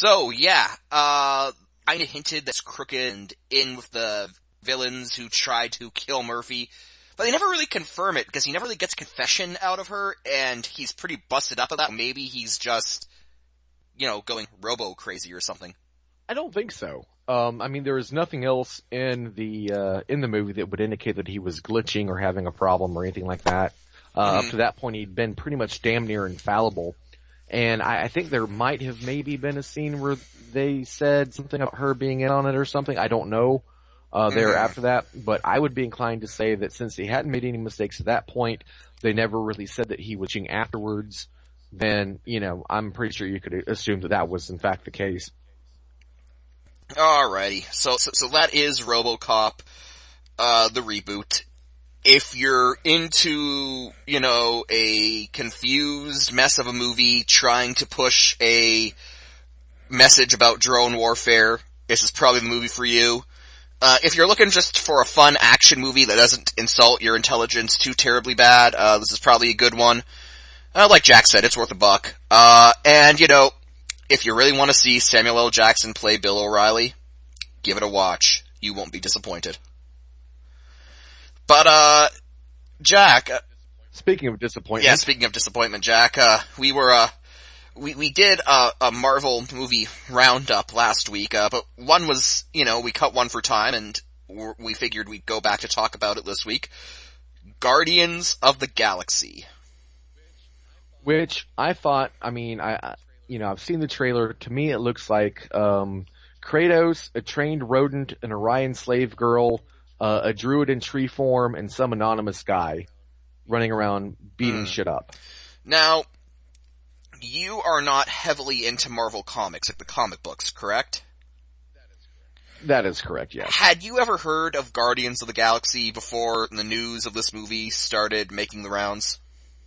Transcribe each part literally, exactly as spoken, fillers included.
So, yeah, uh, I hinted that's crooked and in with the villains who tried to kill Murphy, but they never really confirm it because he never really gets confession out of her, and he's pretty busted up about that. Maybe he's just, you know, going robo-crazy or something. I don't think so. Um, I mean, there is nothing else in the, uh, in the movie that would indicate that he was glitching or having a problem or anything like that. Uh, mm-hmm. Up to that point, he'd been pretty much damn near infallible. And I, I think there might have maybe been a scene where they said something about her being in on it or something. I don't know, uh, there mm-hmm. after that. But I would be inclined to say that since he hadn't made any mistakes at that point, they never really said that he was glitching afterwards, then, you know, I'm pretty sure you could assume that that was in fact the case. Alrighty, so, so, so that is RoboCop, uh, the reboot. If you're into, you know, a confused mess of a movie trying to push a message about drone warfare, this is probably the movie for you. Uh, if you're looking just for a fun action movie that doesn't insult your intelligence too terribly bad, uh, this is probably a good one. Uh, like Jack said, it's worth a buck. Uh, and, you know, if you really want to see Samuel L. Jackson play Bill O'Reilly, give it a watch. You won't be disappointed. But, uh, Jack... Uh, speaking of disappointment... Yeah, speaking of disappointment, Jack, uh, we were, uh, we, we did a, a Marvel movie roundup last week, uh, but one was, you know, we cut one for time, and we figured we'd go back to talk about it this week. Guardians of the Galaxy. Which I thought, I mean, I... You know, I've seen the trailer. To me, it looks like um Kratos, a trained rodent, an Orion slave girl, uh, a druid in tree form, and some anonymous guy running around beating mm. shit up. Now, you are not heavily into Marvel comics, like the comic books, correct? That is correct, yes. Had you ever heard of Guardians of the Galaxy before the news of this movie started making the rounds?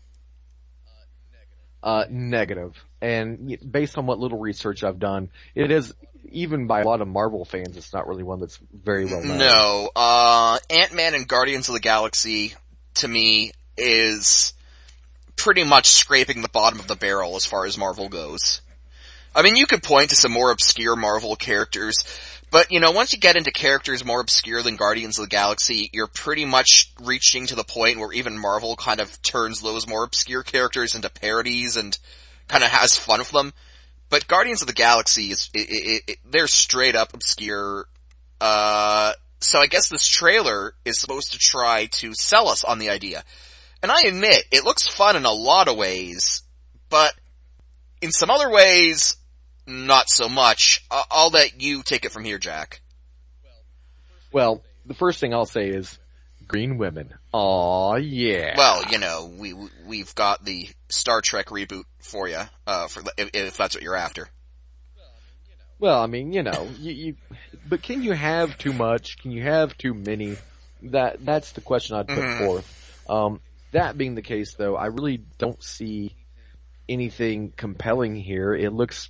Uh, negative. And based on what little research I've done, it is, even by a lot of Marvel fans, it's not really one that's very well known. No, uh, Ant-Man and Guardians of the Galaxy, to me, is pretty much scraping the bottom of the barrel as far as Marvel goes. I mean, you could point to some more obscure Marvel characters, but, you know, once you get into characters more obscure than Guardians of the Galaxy, you're pretty much reaching to the point where even Marvel kind of turns those more obscure characters into parodies and kind of has fun with them. But Guardians of the Galaxy is, it, it, it, they're straight up obscure. Uh, so I guess this trailer is supposed to try to sell us on the idea. And I admit, it looks fun in a lot of ways, but in some other ways, not so much. Uh, I'll let you take it from here, Jack. Well, the first thing I'll say is green women. Aw, yeah. Well, you know, we we've got the Star Trek reboot for you, uh, for if, if that's what you're after. Well, I mean, you know, you, you, but can you have too much? Can you have too many? That that's the question I'd put mm-hmm. forth. Um, that being the case, though, I really don't see anything compelling here. It looks.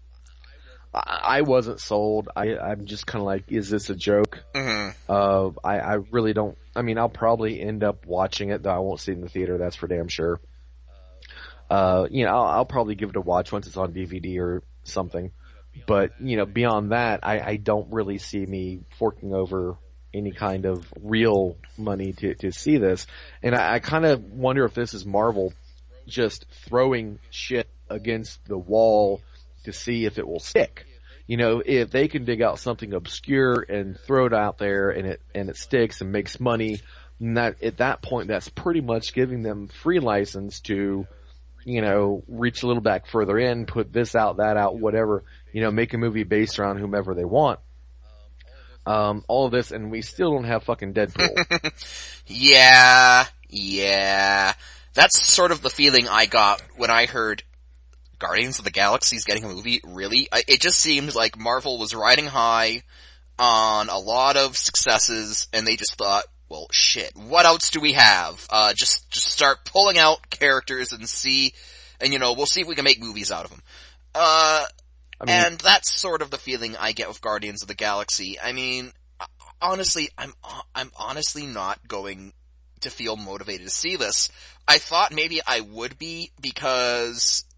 I wasn't sold. I, I'm just kind of like, is this a joke? Mm-hmm. Uh, I, I really don't, I mean, I'll probably end up watching it, though I won't see it in the theater, that's for damn sure. Uh, you know, I'll, I'll probably give it a watch once it's on D V D or something. But, you know, beyond that, I, I don't really see me forking over any kind of real money to, to see this. And I, I kind of wonder if this is Marvel just throwing shit against the wall to see if it will stick. You know, if they can dig out something obscure and throw it out there and it, and it sticks and makes money, and that, at that point, that's pretty much giving them free license to, you know, reach a little back further in, put this out, that out, whatever, you know, make a movie based around whomever they want. Um, all of this, and we still don't have fucking Deadpool. yeah, yeah. That's sort of the feeling I got when I heard Guardians of the Galaxy is getting a movie. Really, I, it just seemed like Marvel was riding high on a lot of successes, and they just thought, well, shit, what else do we have? Uh, just, just start pulling out characters and see, and you know, we'll see if we can make movies out of them. Uh, I mean, and that's sort of the feeling I get with Guardians of the Galaxy. I mean, honestly, I'm, I'm honestly not going to feel motivated to see this. I thought maybe I would be, because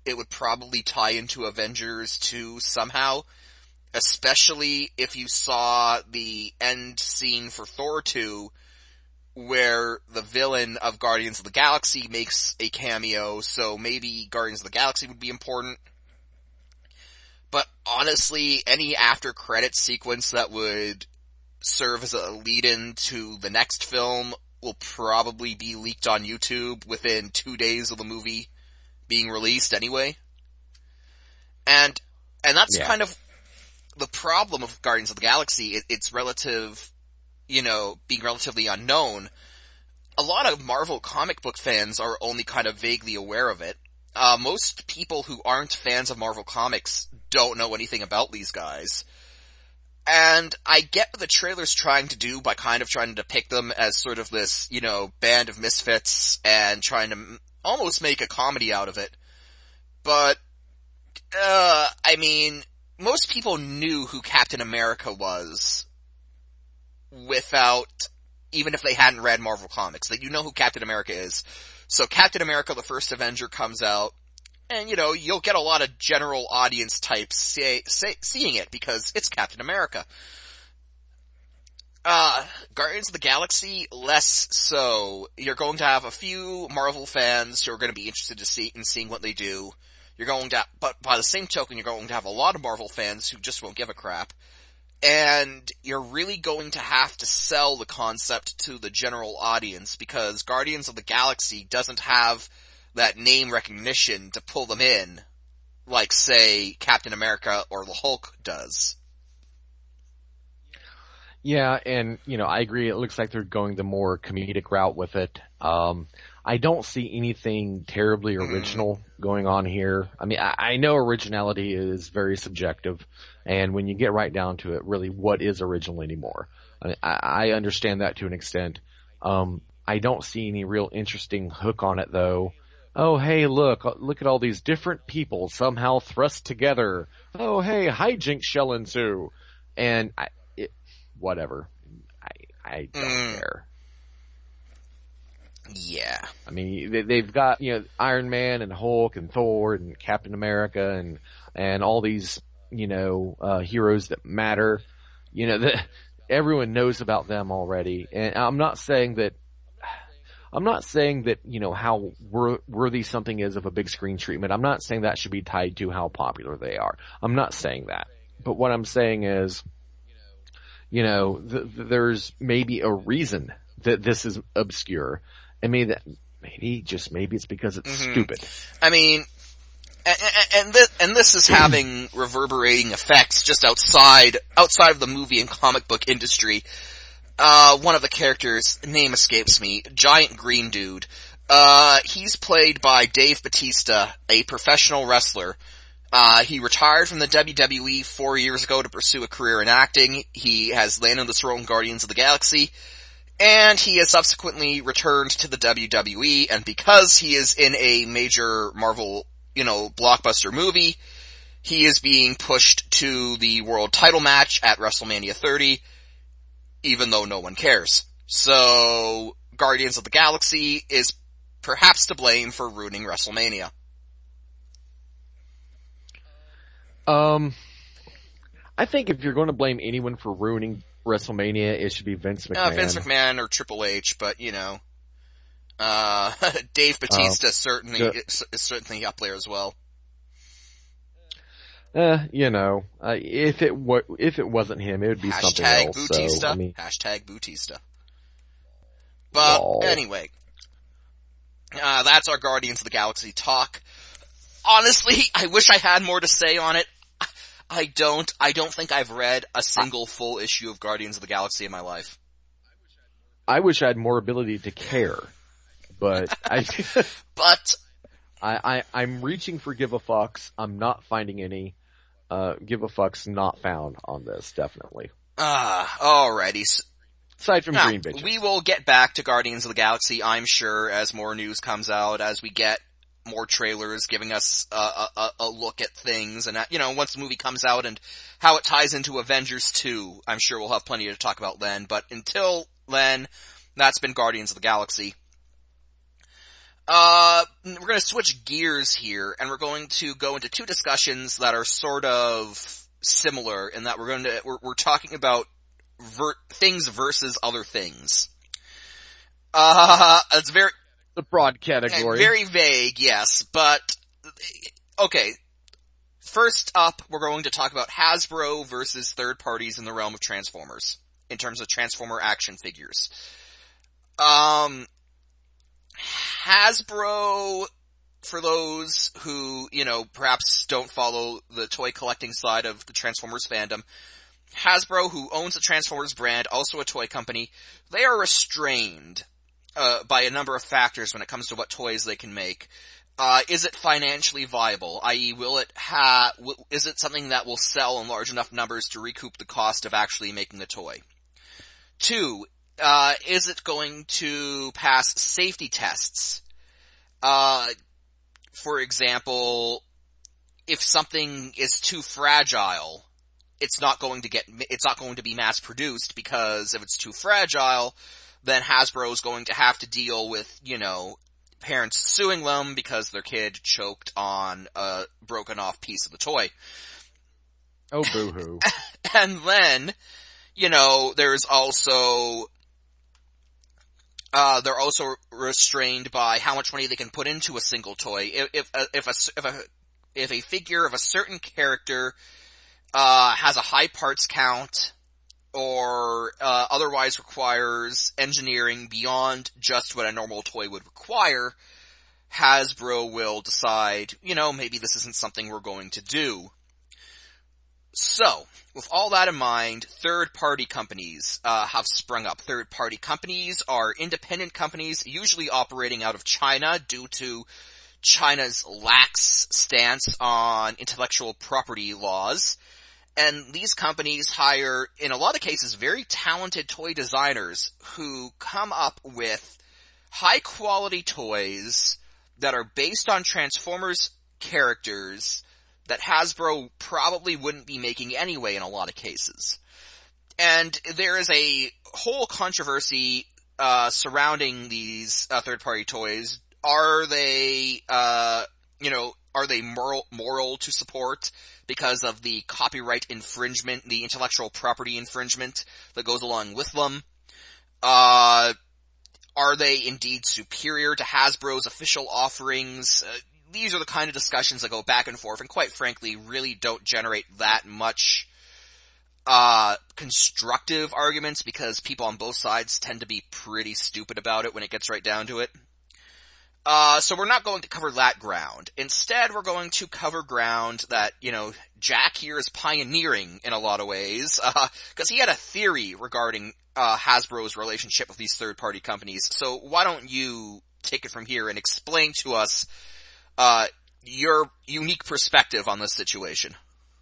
it would probably tie into Avengers two somehow, especially if you saw the end scene for Thor two, where the villain of Guardians of the Galaxy makes a cameo, so maybe Guardians of the Galaxy would be important. But honestly, any after credits sequence that would serve as a lead-in to the next film will probably be leaked on YouTube within two days of the movie being released anyway. And, and that's yeah. kind of the problem of Guardians of the Galaxy. It, it's relative, you know, being relatively unknown. A lot of Marvel comic book fans are only kind of vaguely aware of it. Uh, most people who aren't fans of Marvel Comics don't know anything about these guys. And I get what the trailer's trying to do by kind of trying to depict them as sort of this, you know, band of misfits and trying to m- almost make a comedy out of it. But, uh, I mean, most people knew who Captain America was without, even if they hadn't read Marvel Comics. Like, you know who Captain America is. So Captain America, the First Avenger, comes out, and, you know, you'll get a lot of general audience types say, say, seeing it because it's Captain America. Uh, Guardians of the Galaxy, less so. You're going to have a few Marvel fans who are going to be interested to see in seeing what they do. You're going to, but by the same token, you're going to have a lot of Marvel fans who just won't give a crap. And you're really going to have to sell the concept to the general audience because Guardians of the Galaxy doesn't have that name recognition to pull them in, like, say, Captain America or the Hulk does. Yeah, and, you know, I agree. It looks like they're going the more comedic route with it. Um, I don't see anything terribly original mm. going on here. I mean, I, I know originality is very subjective, and when you get right down to it, really, what is original anymore? I, mean, I, I understand that to an extent. Um, I don't see any real interesting hook on it, though. Oh, hey, look, look at all these different people somehow thrust together. Oh, hey, hijinks shall ensue. And I, it, whatever. I, I don't mm. care. Yeah. I mean, they, they've got, you know, Iron Man and Hulk and Thor and Captain America and, and all these, you know, uh, heroes that matter. You know, the, everyone knows about them already. And I'm not saying that, I'm not saying that, you know, how wor- worthy something is of a big screen treatment. I'm not saying that should be tied to how popular they are. I'm not saying that. But what I'm saying is, you know, th- th- there's maybe a reason that this is obscure. I mean, that maybe, just maybe it's because it's mm-hmm. stupid. I mean, and, and, this, and this is having reverberating effects just outside, outside of the movie and comic book industry. Uh, one of the characters, name escapes me, giant green dude. Uh, he's played by Dave Bautista, a professional wrestler. Uh, he retired from the W W E four years ago to pursue a career in acting. He has landed this role in Guardians of the Galaxy. And he has subsequently returned to the W W E, and because he is in a major Marvel, you know, blockbuster movie, he is being pushed to the world title match at WrestleMania thirty, even though no one cares. So, Guardians of the Galaxy is perhaps to blame for ruining WrestleMania. Um, I think if you're going to blame anyone for ruining WrestleMania, it should be Vince McMahon. Uh, Vince McMahon or Triple H, but, you know, uh, Dave Bautista uh, certainly the, is, is certainly up there as well. Uh, you know, uh, if it wa- if it wasn't him, it would be Hashtag something else. Bautista. So, I mean, Hashtag Bautista. But Wall. anyway, uh, that's our Guardians of the Galaxy talk. Honestly, I wish I had more to say on it. I don't, I don't think I've read a single full issue of Guardians of the Galaxy in my life. I wish I had more ability to care, but I, but, I, I, I'm reaching for give a fucks. I'm not finding any, uh, give a fucks not found on this, definitely. Ah, uh, alrighty. Aside from now, Green Bitches. We will get back to Guardians of the Galaxy, I'm sure, as more news comes out, as we get more trailers giving us a, a, a look at things, and, you know, once the movie comes out and how it ties into Avengers two, I'm sure we'll have plenty to talk about then, but until then, that's been Guardians of the Galaxy. Uh, we're going to switch gears here, and we're going to go into two discussions that are sort of similar in that we're going to we're, we're talking about ver- things versus other things. Uh, it's very the broad category, very vague, yes, but okay. First up, we're going to talk about Hasbro versus third parties in the realm of Transformers in terms of Transformer action figures. Um. Hasbro, for those who, you know, perhaps don't follow the toy collecting side of the Transformers fandom, Hasbro, who owns the Transformers brand, also a toy company, they are restrained uh, by a number of factors when it comes to what toys they can make. Uh, is it financially viable? that is, will it ha- w- is it something that will sell in large enough numbers to recoup the cost of actually making the toy? Two, Uh, is it going to pass safety tests? Uh, for example, if something is too fragile, it's not going to get, it's not going to be mass produced, because if it's too fragile, then Hasbro is going to have to deal with, you know, parents suing them because their kid choked on a broken off piece of the toy. Oh, boo-hoo. And then, you know, there's also Uh, they're also restrained by how much money they can put into a single toy. If, if, if a, if a, if a figure of a certain character, uh, has a high parts count, or, uh, otherwise requires engineering beyond just what a normal toy would require, Hasbro will decide, you know, maybe this isn't something we're going to do. So, with all that in mind, third-party companies uh, have sprung up. Third-party companies are independent companies, usually operating out of China due to China's lax stance on intellectual property laws. And these companies hire, in a lot of cases, very talented toy designers who come up with high-quality toys that are based on Transformers characters that Hasbro probably wouldn't be making anyway in a lot of cases. And there is a whole controversy uh surrounding these uh, third-party toys. Are they, uh, you know, are they moral, moral to support because of the copyright infringement, the intellectual property infringement that goes along with them? Uh, are they indeed superior to Hasbro's official offerings? Uh, These are the kind of discussions that go back and forth, and quite frankly, really don't generate that much, uh, constructive arguments, because people on both sides tend to be pretty stupid about it when it gets right down to it. Uh, so we're not going to cover that ground. Instead, we're going to cover ground that, you know, Jack here is pioneering in a lot of ways, uh, cause he had a theory regarding, uh, Hasbro's relationship with these third-party companies. So why don't you take it from here and explain to us Uh, your unique perspective on this situation?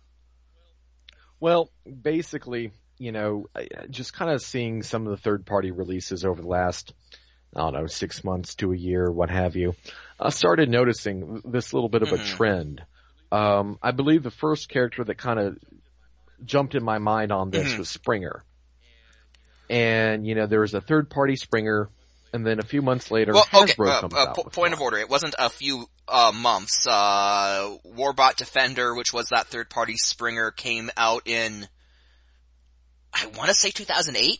Well, basically, you know, just kind of seeing some of the third-party releases over the last, I don't know, six months to a year, what have you, I started noticing this little bit of mm-hmm. a trend. Um, I believe the first character that kind of jumped in my mind on this mm-hmm. was Springer. And, you know, there was a third-party Springer, and then a few months later, well, Hasbro okay, uh, comes uh, out po- with point one. of order. It wasn't a few uh months. Uh, Warbot Defender, which was that third-party Springer, came out in, I want to say two thousand eight?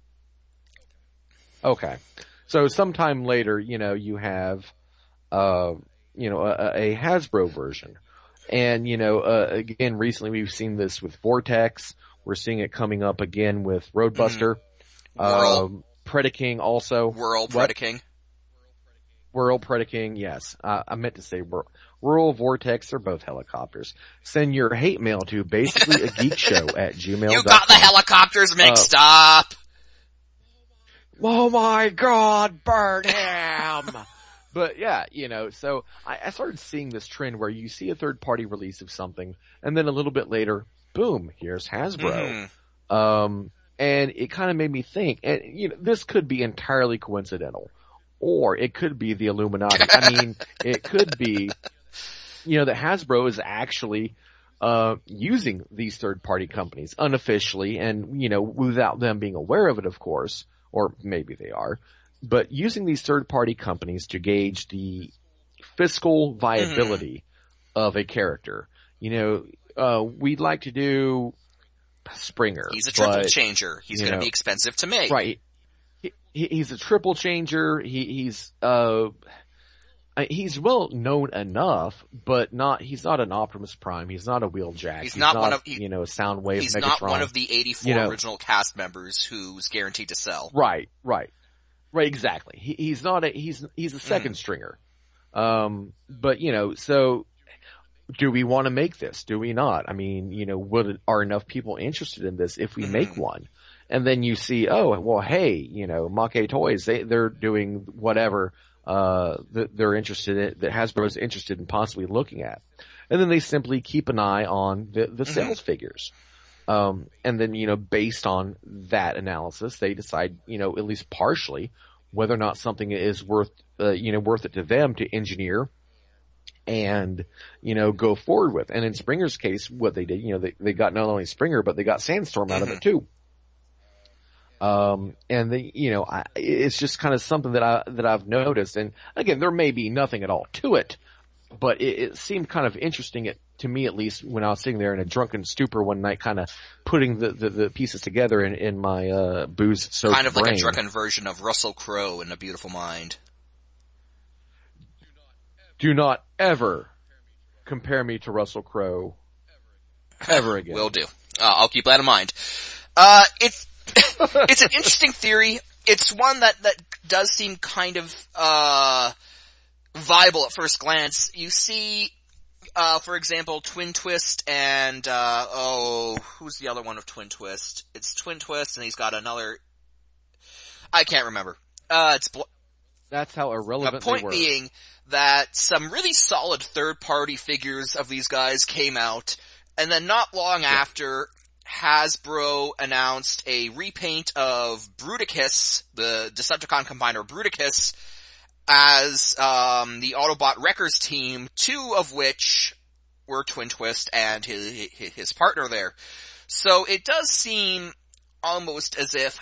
Okay. So sometime later, you know, you have, uh, you know, a, a Hasbro version. And, you know, uh, again, recently we've seen this with Vortex. We're seeing it coming up again with Roadbuster. Mm. Whirl. Um, Predaking also. Whirl, What? Predaking. Whirl, Predaking, yes. Uh, I meant to say Whirl. Whirl, Vortex, they're both helicopters. Send your hate mail to basically a geek show at gmail dot com. You got the helicopters mixed uh, up! Oh my god, burn him! But yeah, you know, so I, I started seeing this trend where you see a third party release of something, and then a little bit later, boom, here's Hasbro. Mm-hmm. Um, and it kind of made me think, and you know, this could be entirely coincidental, or it could be the Illuminati. I mean, it could be, you know, that Hasbro is actually uh using these third party companies unofficially, and you know, without them being aware of it, of course, or maybe they are. but using these third-party companies to gauge the fiscal viability mm-hmm. of a character. You know, uh, we'd like to do Springer. He's a triple but, changer. He's going to be expensive to make. Right. He, he, he's a triple changer. He, he's, uh, he's well known enough, but not, he's not an Optimus Prime. He's not a Wheeljack. He's, he's not, not one of, he, you know, Soundwave, He's Megatron. not one of the eighty-four you know. original cast members who's guaranteed to sell. Right, right. Right, exactly. He, he's not a, he's, he's a second mm. stringer. Um, but you know, so, do we want to make this? Do we not? I mean, you know, would, are enough people interested in this if we mm-hmm. make one? And then you see, oh, well, hey, you know, Maquet Toys, they, they're doing whatever, uh, that they're interested in, that Hasbro's interested in possibly looking at. And then they simply keep an eye on the, the mm-hmm. sales figures. Um, and then, you know, based on that analysis, they decide, you know, at least partially, whether or not something is worth, uh, you know, worth it to them to engineer and, you know, go forward with. And in Springer's case, what they did, you know, they, they got not only Springer, but they got Sandstorm out mm-hmm. of it too. Um, and they, you know, I, it's just kind of something that I, that I've noticed. And again, there may be nothing at all to it, but it, it seemed kind of interesting it, to me at least when I was sitting there in a drunken stupor one night, kind of putting the, the, the pieces together in, in my, uh, booze soaked Kind of brain. like a drunken version of Russell Crowe in A Beautiful Mind. Do not ever compare me to Russell Crowe ever again. Will do. Uh, I'll keep that in mind. Uh, it's, it's an interesting theory. It's one that, that does seem kind of, uh, viable at first glance. You see, uh, for example, Twin Twist and, uh, oh, who's the other one of Twin Twist? It's Twin Twist and he's got another, I can't remember. Uh, it's, bl- That's how irrelevant the point they were. being that some really solid third-party figures of these guys came out, and then not long yeah. after, Hasbro announced a repaint of Bruticus, the Decepticon combiner Bruticus, as um the Autobot Wreckers team, two of which were Twin Twist and his, his partner there. So it does seem almost as if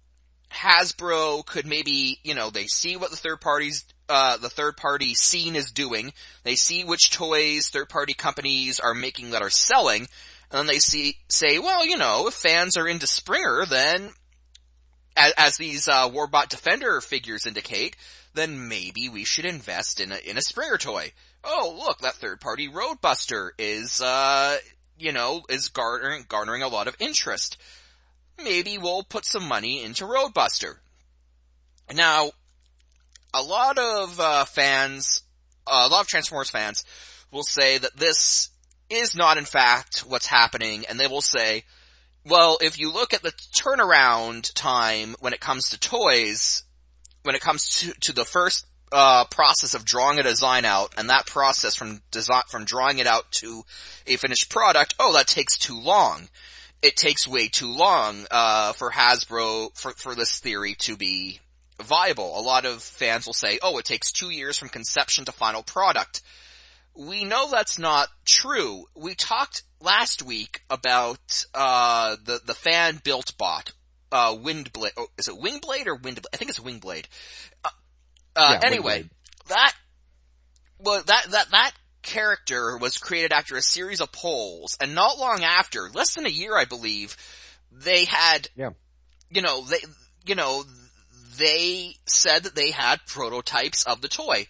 Hasbro could maybe, you know, they see what the third parties, uh, the third party scene is doing. They see which toys third party companies are making that are selling. And then they see, say, well, you know, if fans are into Springer, then, as, as these, uh, Warbot Defender figures indicate, then maybe we should invest in a, in a Springer toy. Oh, look, that third party Roadbuster is, uh, you know, is garnering, garnering a lot of interest. Maybe we'll put some money into Roadbuster. Now, a lot of uh, fans, uh, a lot of Transformers fans will say that this is not in fact what's happening, and they will say, well, if you look at the turnaround time when it comes to toys, when it comes to, to the first uh process of drawing a design out, and that process from design, from drawing it out to a finished product, oh, that takes too long. It takes way too long, uh, for Hasbro, for, for this theory to be viable. A lot of fans will say, oh, it takes two years from conception to final product. We know that's not true. We talked last week about, uh, the, the fan-built bot, uh, Windblade, oh, is it Wingblade or Windblade? I think it's Wingblade. Uh, uh yeah, anyway, Wingblade. that, well, that, that, that, character was created after a series of polls, and not long after, less than a year, I believe, they had, yeah. you know, they, you know, they said that they had prototypes of the toy.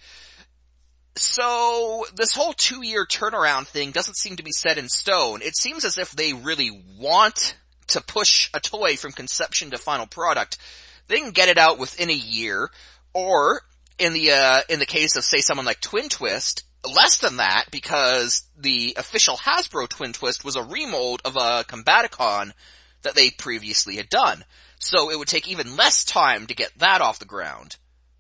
So, this whole two-year turnaround thing doesn't seem to be set in stone. It seems as if they really want to push a toy from conception to final product. They can get it out within a year, or, in the, uh, in the case of, say, someone like Twin Twist, less than that, because the official Hasbro Twin Twist was a remold of a Combaticon that they previously had done. So it would take even less time to get that off the ground.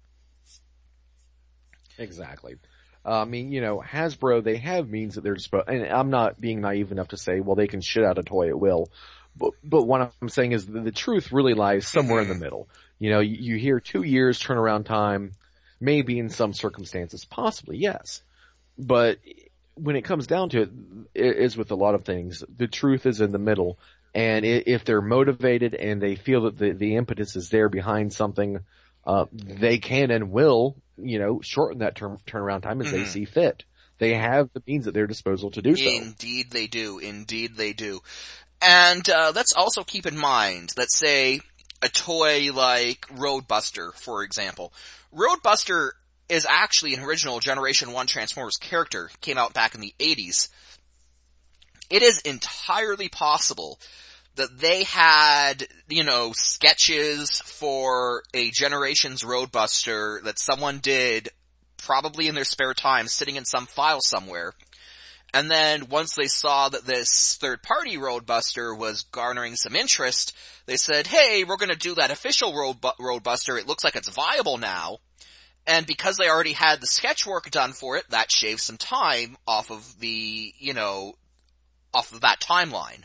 Exactly. Uh, I mean, you know, Hasbro, they have means at their disposal, and I'm not being naive enough to say, well, they can shit out a toy at will. But, but what I'm saying is the, the truth really lies somewhere in the middle. You know, you, you hear two years turnaround time, maybe in some circumstances, possibly, yes. But when it comes down to it, it is with a lot of things, the truth is in the middle. And if they're motivated and they feel that the, the impetus is there behind something, uh, they can and will, you know, shorten that term, turnaround time as mm-hmm. they see fit. They have the means at their disposal to do so. Indeed they do. Indeed they do. And, uh, let's also keep in mind, let's say a toy like Roadbuster, for example. Roadbuster is actually an original Generation one Transformers character, came out back in the eighties. It is entirely possible that they had, you know, sketches for a Generations Roadbuster that someone did probably in their spare time, sitting in some file somewhere. And then once they saw that this third-party Roadbuster was garnering some interest, they said, hey, we're gonna do that official Road Roadbuster. It looks like it's viable now. And because they already had the sketch work done for it, that shaves some time off of the, you know, off of that timeline.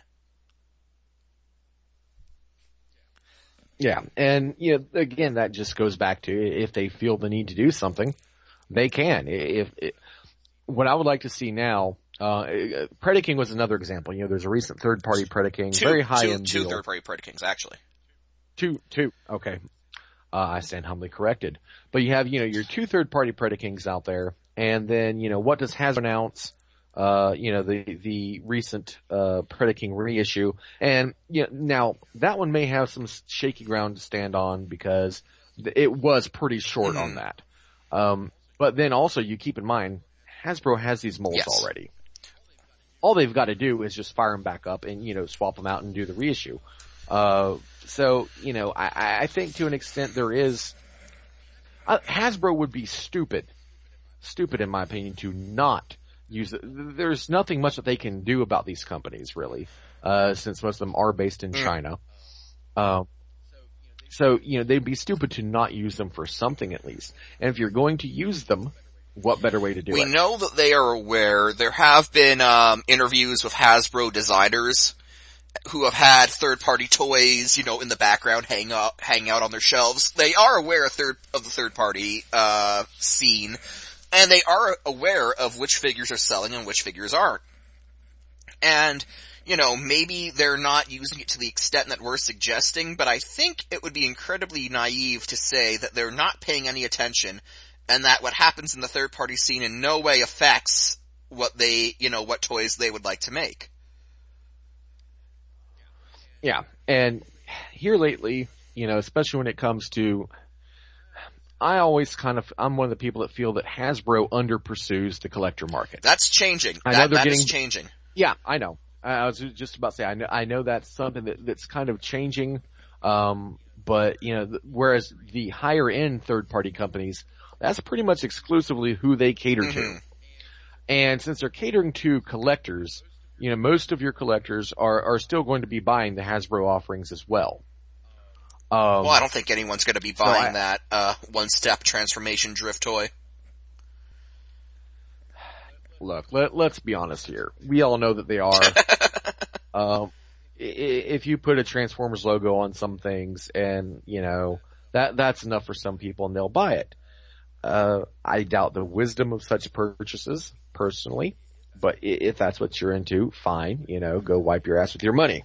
Yeah, and, you know, again, that just goes back to if they feel the need to do something, they can. If, if what I would like to see now, uh, Predaking was another example. You know, there's a recent third-party Predaking, two, very high-end Two, two deal. third-party Predakings, actually. Two, two, okay. Uh, I stand humbly corrected. But you have, you know, your two third-party Predakings out there, and then, you know, what does Hasbro announce? Uh, you know, the, the recent, uh, Predaking reissue. And, you know, now, that one may have some shaky ground to stand on because it was pretty short mm-hmm. on that. Um, but then also you keep in mind, Hasbro has these molds yes. already. All they've got to do is just fire them back up and, you know, swap them out and do the reissue. Uh, so, you know, I, I think to an extent there is, uh, Hasbro would be stupid, stupid in my opinion, to not use it. There's nothing much that they can do about these companies, really, uh, since most of them are based in China. Um, so, you know, they'd be stupid to not use them for something at least. And if you're going to use them, what better way to do we it? We know that they are aware. There have been, um, interviews with Hasbro designers who have had third-party toys, you know, in the background hang out, hang out on their shelves. They are aware of third, of the third-party, uh, scene. And they are aware of which figures are selling and which figures aren't. And, you know, maybe they're not using it to the extent that we're suggesting, but I think it would be incredibly naive to say that they're not paying any attention and that what happens in the third-party scene in no way affects what they, you know, what toys they would like to make. Yeah, and here lately, you know, especially when it comes to, I always kind of, I'm one of the people that feel that Hasbro under pursues the collector market. That's changing. I that, know they're that getting, is changing. Yeah, I know. I was just about to say, I know, I know that's something that, that's kind of changing. Um, but, you know, whereas the higher end third party companies, that's pretty much exclusively who they cater mm-hmm. to. And since they're catering to collectors, you know, most of your collectors are, are still going to be buying the Hasbro offerings as well. Um, well, I don't think anyone's going to be buying so I, that uh, one-step transformation drift toy. Look, let, let's be honest here. We all know that they are. um, if you put a Transformers logo on some things, and you know that that's enough for some people, and they'll buy it. Uh, I doubt the wisdom of such purchases, personally. But if that's what you're into, fine. You know, go wipe your ass with your money.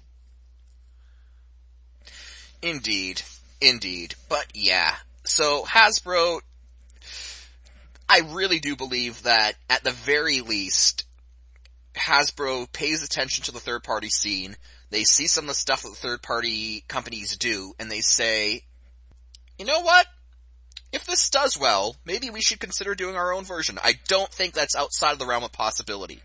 Indeed. Indeed. But yeah. So Hasbro, I really do believe that at the very least, Hasbro pays attention to the third party scene. They see some of the stuff that the third party companies do and they say, you know what? If this does well, maybe we should consider doing our own version. I don't think that's outside of the realm of possibility.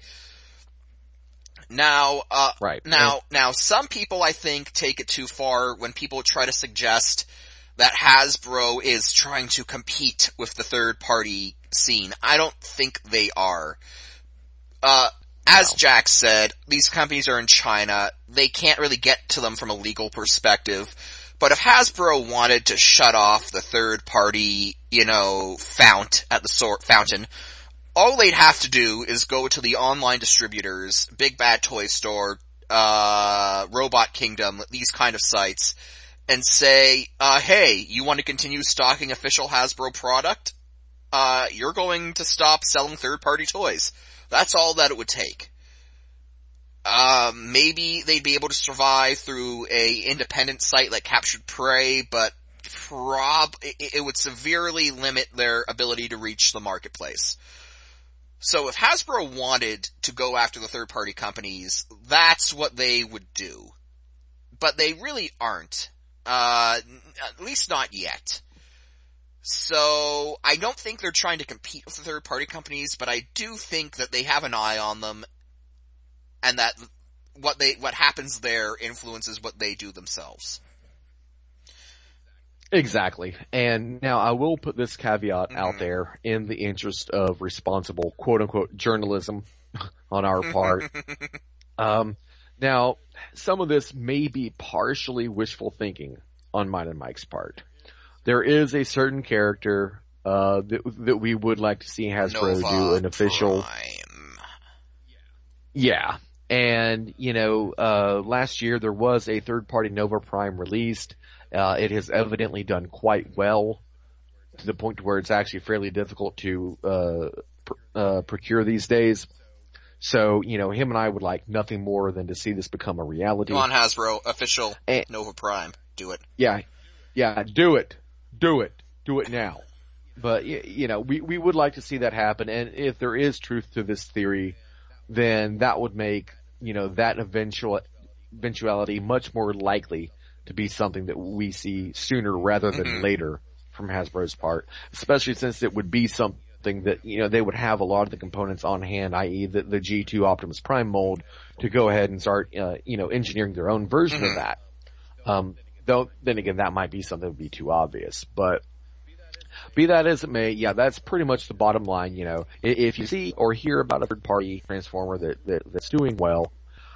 Now, uh, right. now, and- now some people I think take it too far when people try to suggest that Hasbro is trying to compete with the third party scene. I don't think they are. Uh, as no. Jack said, these companies are in China. They can't really get to them from a legal perspective. But if Hasbro wanted to shut off the third party, you know, fount at the sor- fountain, all they'd have to do is go to the online distributors, Big Bad Toy Store, uh, Robot Kingdom, these kind of sites, and say, uh, hey, you want to continue stocking official Hasbro product? Uh, you're going to stop selling third-party toys. That's all that it would take. Uh, maybe they'd be able to survive through a independent site like Captured Prey, but prob, it, it would severely limit their ability to reach the marketplace. So if Hasbro wanted to go after the third-party companies, that's what they would do. But they really aren't. Uh, at least not yet. So, I don't think they're trying to compete with the third-party companies, but I do think that they have an eye on them, and that what they, what happens there influences what they do themselves. Exactly. And now I will put this caveat mm-hmm. out there in the interest of responsible quote-unquote journalism on our part. um, now, some of this may be partially wishful thinking on mine and Mike's part. There is a certain character uh, that, that we would like to see Hasbro Nova do an official. Prime. Yeah, and you know, uh, last year there was a third-party Nova Prime released. Uh, it has evidently done quite well to the point where it's actually fairly difficult to uh, pr- uh, procure these days. So, you know, him and I would like nothing more than to see this become a reality. Come on, Hasbro, official and, Nova Prime, do it. Yeah, yeah, do it. Do it. Do it now. But, you know, we, we would like to see that happen, and if there is truth to this theory, then that would make, you know, that eventual, eventuality much more likely to be something that we see sooner rather than mm-hmm. later from Hasbro's part, especially since it would be something that, you know, they would have a lot of the components on hand, that is the, the G two Optimus Prime mold, to go ahead and start, uh, you know, engineering their own version mm-hmm. of that. Um, Though, then again, that might be something that would be too obvious. But be that as it may, yeah, that's pretty much the bottom line, you know. If you see or hear about a third-party Transformer that, that that's doing well,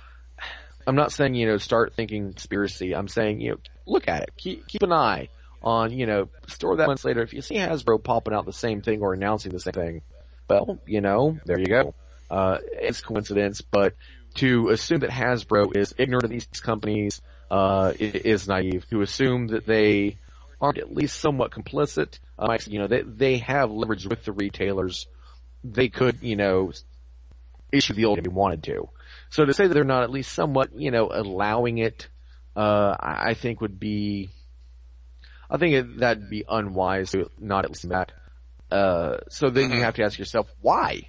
I'm not saying, you know, start thinking conspiracy. I'm saying, you know, look at it. Keep, keep an eye on, you know, store that months later. If you see Hasbro popping out the same thing or announcing the same thing, well, you know, there you go. Uh, it's coincidence, but to assume that Hasbro is ignorant of these companies, Uh, is naive. To assume that they aren't at least somewhat complicit. Um, you know, they, they have leverage with the retailers. They could, you know, issue the deal if they wanted to. So to say that they're not at least somewhat, you know, allowing it, uh, I think would be, I think it, that'd be unwise to not at least that. Uh, so then you have to ask yourself, why?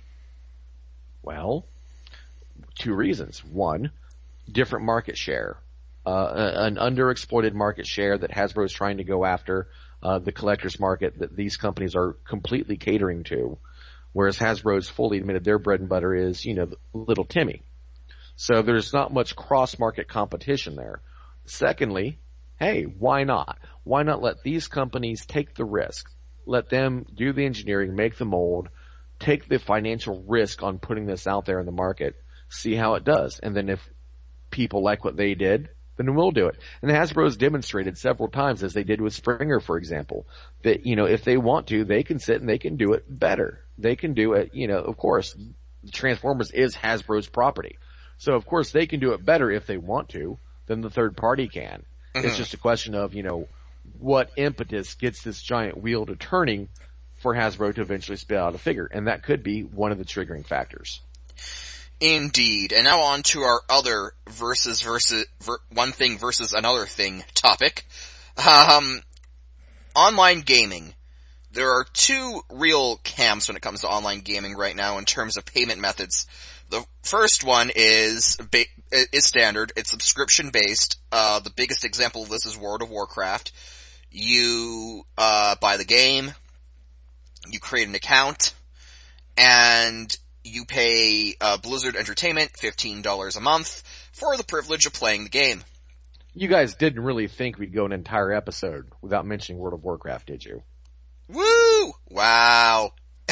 Well, two reasons. One, different market share. Uh, an underexploited market share that Hasbro is trying to go after, uh, the collector's market that these companies are completely catering to, whereas Hasbro's fully admitted their bread and butter is, you know, Little Timmy. So there's not much cross-market competition there. Secondly, hey, why not? Why not let these companies take the risk? Let them do the engineering, make the mold, take the financial risk on putting this out there in the market, see how it does. And then if people like what they did, then we'll do it. And Hasbro has demonstrated several times, as they did with Springer, for example, that, you know, if they want to, they can sit and they can do it better. They can do it, you know, of course, Transformers is Hasbro's property. So of course they can do it better if they want to than the third party can. Mm-hmm. It's just a question of, you know, what impetus gets this giant wheel to turning for Hasbro to eventually spit out a figure. And that could be one of the triggering factors. Indeed. And now on to our other versus versus ver, one thing versus another thing topic. Um, online gaming. There are two real camps when it comes to online gaming right now in terms of payment methods. The first one is ba- is standard. It's subscription based. Uh, the biggest example of this is World of Warcraft. You uh, buy the game, you create an account, and you pay uh, Blizzard Entertainment fifteen dollars a month for the privilege of playing the game. You guys didn't really think we'd go an entire episode without mentioning World of Warcraft, did you? Woo! Wow.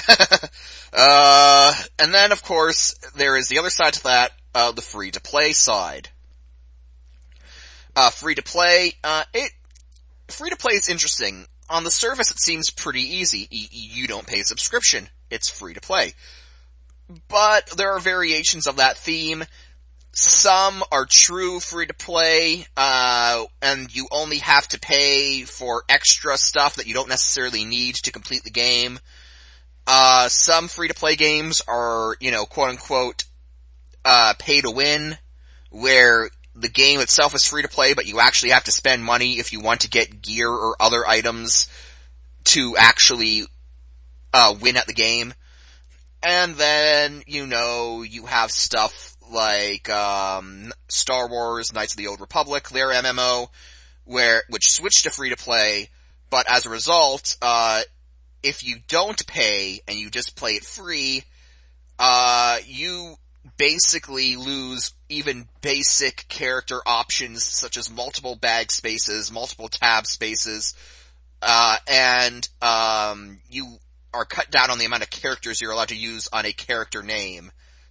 uh, and then of course, there is the other side to that, uh, the free-to-play side. Uh, free-to-play, uh, it, free-to-play is interesting. On the surface, it seems pretty easy. Y- you don't pay a subscription. It's free-to-play. But there are variations of that theme. Some are true free-to-play, uh, and you only have to pay for extra stuff that you don't necessarily need to complete the game. Uh, some free-to-play games are, you know, quote-unquote, uh, pay-to-win, where the game itself is free to play, but you actually have to spend money if you want to get gear or other items to actually, uh, win at the game. And then, you know, you have stuff like, um, Star Wars, Knights of the Old Republic, their M M O, where, which switched to free to play, but as a result, uh, if you don't pay and you just play it free, uh, you basically lose even basic character options such as multiple bag spaces, multiple tab spaces, uh, and, um, you are cut down on the amount of characters you're allowed to use on a character name.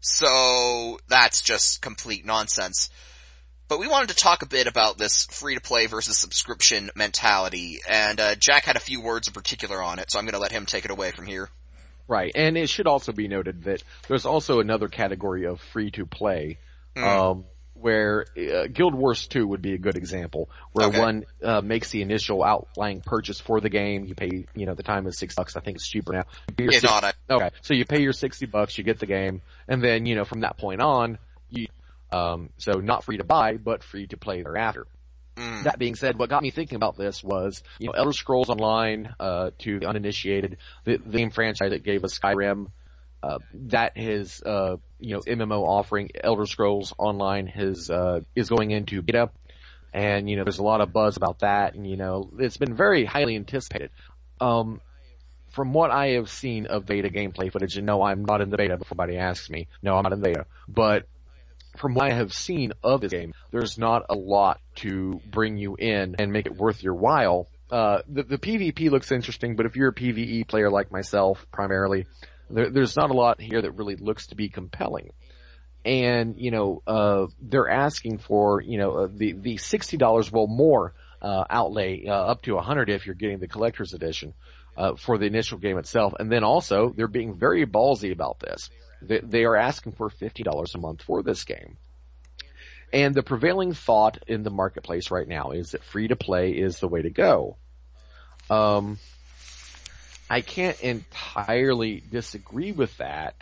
So, that's just complete nonsense. But we wanted to talk a bit about this free-to-play versus subscription mentality, and, uh, Jack had a few words in particular on it, so I'm gonna let him take it away from here. Right, and it should also be noted that there's also another category of free-to-play, mm. um, where uh, Guild Wars two would be a good example, where okay. one uh, makes the initial outlying purchase for the game. You pay, you know, the time is six bucks. I think it's cheaper now. Yeah, six, not, I... Okay, so you pay your sixty bucks, you get the game, and then, you know, from that point on, you, um, so not free to buy, but free to play thereafter. Mm. That being said, what got me thinking about this was, you know, Elder Scrolls Online, uh, to the uninitiated, the, the game franchise that gave us Skyrim, uh, that his, uh, you know, M M O offering, Elder Scrolls Online, his, uh, is going into beta. And, you know, there's a lot of buzz about that, and, you know, it's been very highly anticipated. Um, from what I have seen of beta gameplay footage, and no, I'm not in the beta before somebody asks me. No, I'm not in the beta. But from what I have seen of this game, there's not a lot to bring you in and make it worth your while. Uh, the, the PvP looks interesting, but if you're a PvE player like myself, primarily, there, there's not a lot here that really looks to be compelling. And, you know, uh, they're asking for, you know, uh, the, the sixty dollars, well, more, uh, outlay, uh, up to one hundred if you're getting the collector's edition, uh, for the initial game itself. And then also, they're being very ballsy about this. They, they are asking for fifty dollars a month for this game. And the prevailing thought in the marketplace right now is that free to play is the way to go. Um, I can't entirely disagree with that,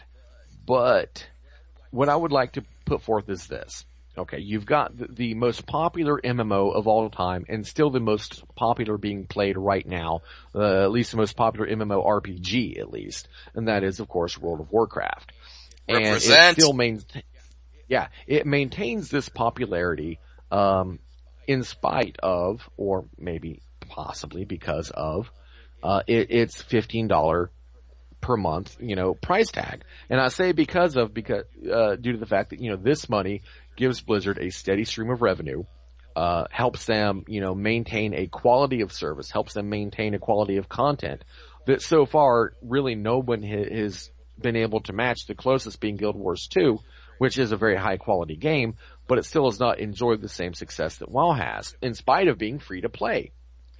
but what I would like to put forth is this. Okay, you've got the, the most popular M M O of all time, and still the most popular being played right now, uh, at least the most popular M M O R P G, at least, and that is, of course, World of Warcraft. And Represent. it still main, yeah, it maintains this popularity, um, in spite of, or maybe possibly because of, uh, it, it's fifteen dollars per month, you know, price tag. And I say because of, because, uh, due to the fact that, you know, this money gives Blizzard a steady stream of revenue, uh, helps them, you know, maintain a quality of service, helps them maintain a quality of content that so far really no one ha- has been able to match, the closest being Guild Wars two, which is a very high quality game, but it still has not enjoyed the same success that WoW has, in spite of being free to play.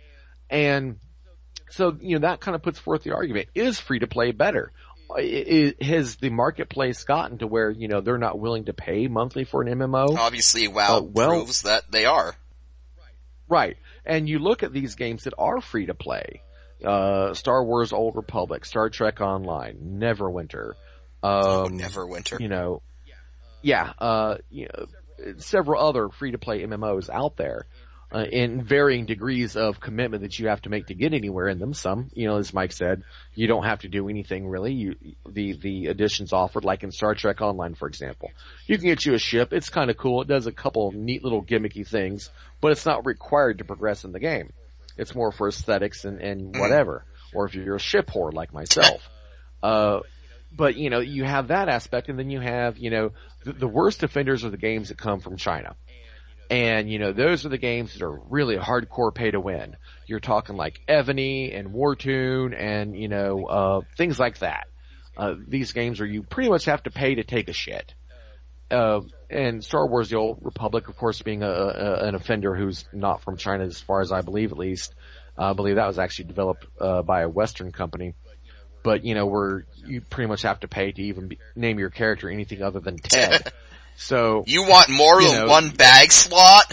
And so, you know, that kind of puts forth the argument, is free to play better? It, it, has the marketplace gotten to where, you know, they're not willing to pay monthly for an M M O? Obviously, WoW uh, well, proves that they are. Right. And you look at these games that are free to play. Uh, Star Wars Old Republic, Star Trek Online, Neverwinter. Um, oh, Neverwinter. You know, yeah, uh, you know, several other free to play M M Os out there. Uh, in varying degrees of commitment that you have to make to get anywhere in them. Some, you know, as Mike said, you don't have to do anything really. You, the, the additions offered, like in Star Trek Online, for example. You can get you a ship. It's kind of cool. It does a couple neat little gimmicky things, but it's not required to progress in the game. It's more for aesthetics and, and whatever. Or if you're a ship whore like myself. Uh, but, you know, you have that aspect, and then you have, you know, the, the worst offenders are the games that come from China. And, you know, those are the games that are really hardcore pay to win. You're talking like Evany and Wartune and, you know, uh, things like that. Uh, these games where you pretty much have to pay to take a shit. Uh, and Star Wars The Old Republic, of course, being a, a, an offender who's not from China, as far as I believe at least. Uh, I believe that was actually developed, uh, by a Western company. But, you know, where you pretty much have to pay to even be, name your character anything other than Ted. So you want more you than know, one bag slot?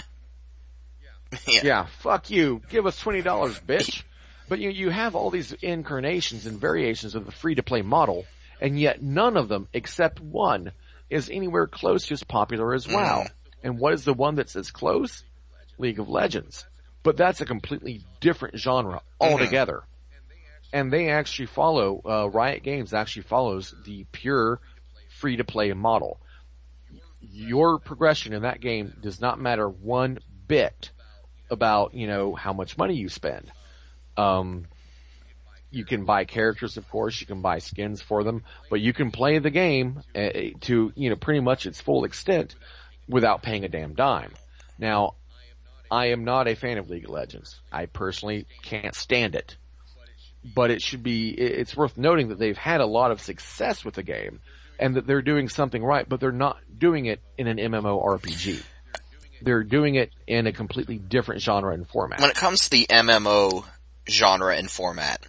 Yeah. yeah, fuck you. Give us twenty dollars, bitch. But you you have all these incarnations and variations of the free-to-play model, and yet none of them, except one, is anywhere close to as popular as WoW. Mm. And what is the one that's as close? League of Legends. But that's a completely different genre altogether. Mm-hmm. And they actually follow, uh, Riot Games actually follows the pure free-to-play model. Your progression in that game does not matter one bit about, you know, how much money you spend. Um, you can buy characters, of course, you can buy skins for them, but you can play the game uh, to, you know, pretty much its full extent without paying a damn dime. Now, I am not a fan of League of Legends. I personally can't stand it. But it should be, it's worth noting that they've had a lot of success with the game, and that they're doing something right, but they're not doing it in an MMORPG. They're doing it in a completely different genre and format. When it comes to the M M O genre and format,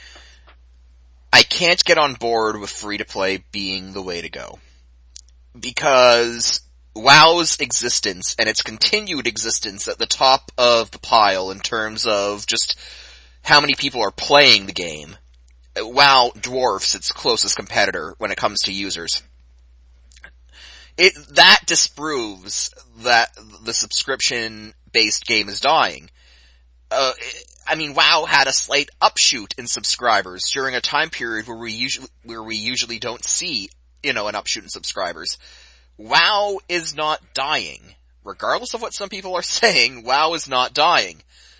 I can't get on board with free-to-play being the way to go. Because WoW's existence and its continued existence at the top of the pile in terms of just how many people are playing the game, WoW dwarfs its closest competitor when it comes to users. It, that disproves that the subscription-based game is dying. Uh, I mean, WoW had a slight upshoot in subscribers during a time period where we usually, where we usually don't see, you know, an upshoot in subscribers. WoW is not dying. Regardless of what some people are saying, WoW is not dying.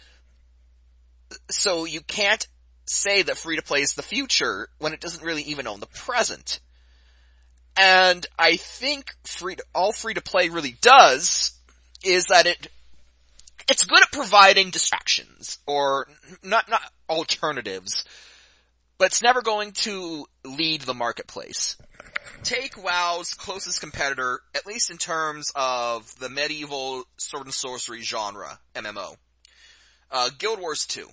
So you can't say that free-to-play is the future when it doesn't really even own the present. And I think free to, all free-to-play really does is that it, it's good at providing distractions, or not, not alternatives, but it's never going to lead the marketplace. Take WoW's closest competitor, at least in terms of the medieval sword and sorcery genre, M M O. Uh, Guild Wars two.